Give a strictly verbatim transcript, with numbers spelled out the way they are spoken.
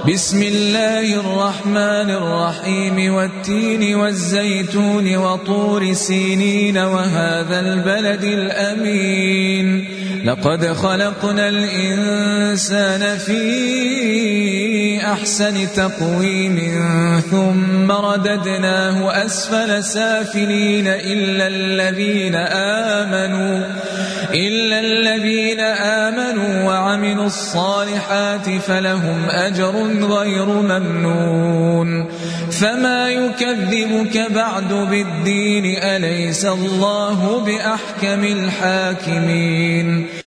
بسم الله الرحمن الرحيم والتين والزيتون وطور سينين وهذا البلد الأمين لقد خلقنا الإنسان في أحسن تقويم ثم رددناه أسفل سافلين إلا الذين آمنوا إلا الذين آمنوا وعملوا الصالحات فلهم أجر غير ممنون فما يكذبك بعد بالدين أليس الله بأحكم الحاكمين